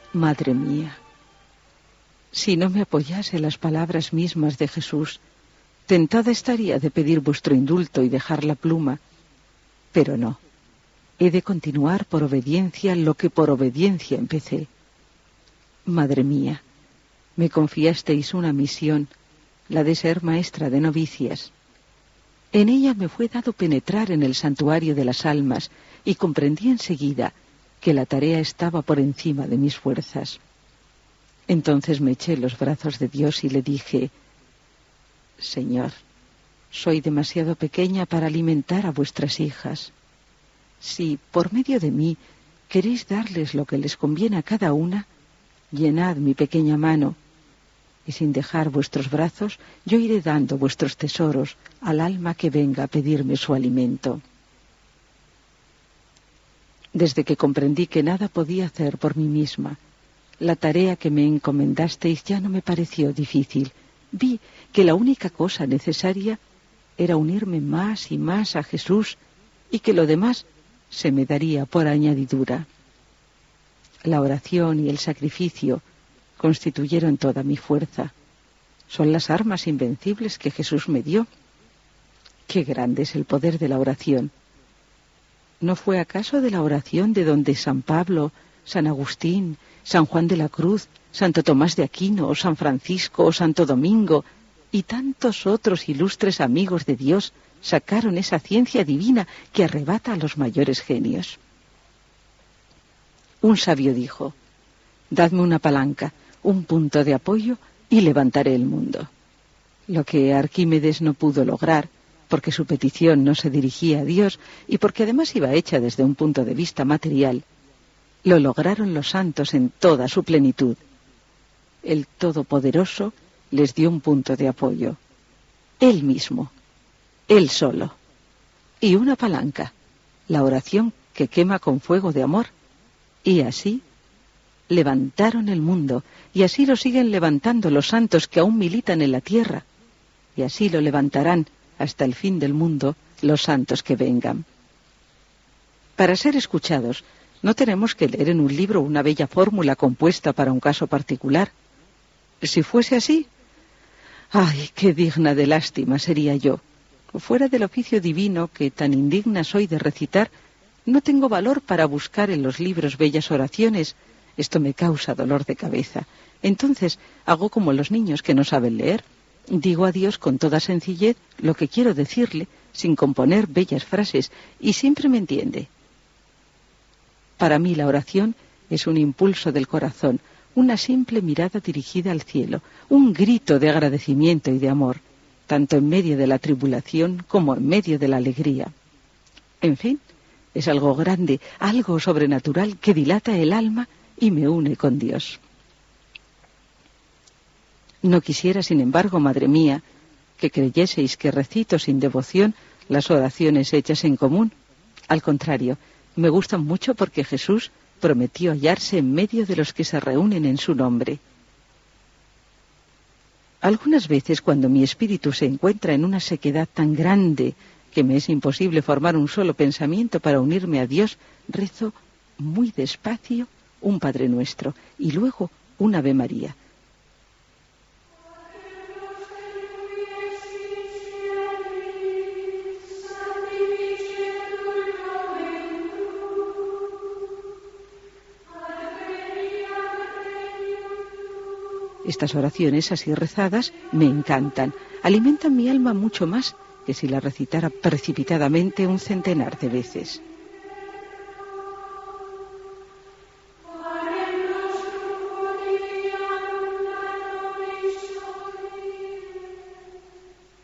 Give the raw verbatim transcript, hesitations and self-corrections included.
Madre mía, si no me apoyase las palabras mismas de Jesús, tentada estaría de pedir vuestro indulto y dejar la pluma, pero no, he de continuar por obediencia lo que por obediencia empecé. Madre mía, me confiasteis una misión, la de ser maestra de novicias. En ella me fue dado penetrar en el santuario de las almas y comprendí enseguida que la tarea estaba por encima de mis fuerzas. Entonces me eché en los brazos de Dios y le dije: Señor, soy demasiado pequeña para alimentar a vuestras hijas. Si, por medio de mí, queréis darles lo que les conviene a cada una, llenad mi pequeña mano, y sin dejar vuestros brazos, yo iré dando vuestros tesoros al alma que venga a pedirme su alimento. Desde que comprendí que nada podía hacer por mí misma, la tarea que me encomendasteis ya no me pareció difícil. Vi que la única cosa necesaria era unirme más y más a Jesús y que lo demás se me daría por añadidura. La oración y el sacrificio constituyeron toda mi fuerza. Son las armas invencibles que Jesús me dio. Qué grande es el poder de la oración. ¿No fue acaso de la oración de donde San Pablo, San Agustín, San Juan de la Cruz, Santo Tomás de Aquino, San Francisco o Santo Domingo y tantos otros ilustres amigos de Dios sacaron esa ciencia divina que arrebata a los mayores genios? Un sabio dijo: dadme una palanca, un punto de apoyo y levantaré el mundo. Lo que Arquímedes no pudo lograr, porque su petición no se dirigía a Dios y porque además iba hecha desde un punto de vista material, lo lograron los santos en toda su plenitud. El Todopoderoso les dio un punto de apoyo. Él mismo, Él solo. Y una palanca, la oración que quema con fuego de amor. Y así levantaron el mundo, y así lo siguen levantando los santos que aún militan en la tierra, y así lo levantarán hasta el fin del mundo los santos que vengan. Para ser escuchados, no tenemos que leer en un libro una bella fórmula compuesta para un caso particular. Si fuese así, ¡ay, qué digna de lástima sería yo! Fuera del oficio divino que tan indigna soy de recitar, no tengo valor para buscar en los libros bellas oraciones. Esto me causa dolor de cabeza. Entonces hago como los niños que no saben leer. Digo a Dios con toda sencillez lo que quiero decirle, sin componer bellas frases, y siempre me entiende. Para mí la oración es un impulso del corazón, una simple mirada dirigida al cielo, un grito de agradecimiento y de amor, tanto en medio de la tribulación como en medio de la alegría. En fin, es algo grande, algo sobrenatural que dilata el alma y me une con Dios. No quisiera, sin embargo, madre mía, que creyeseis que recito sin devoción las oraciones hechas en común. Al contrario, me gustan mucho porque Jesús prometió hallarse en medio de los que se reúnen en su nombre. Algunas veces, cuando mi espíritu se encuentra en una sequedad tan grande que me es imposible formar un solo pensamiento para unirme a Dios, rezo muy despacio un Padre Nuestro y luego un Ave María. Estas oraciones así rezadas me encantan, alimentan mi alma mucho más que si la recitara precipitadamente un centenar de veces.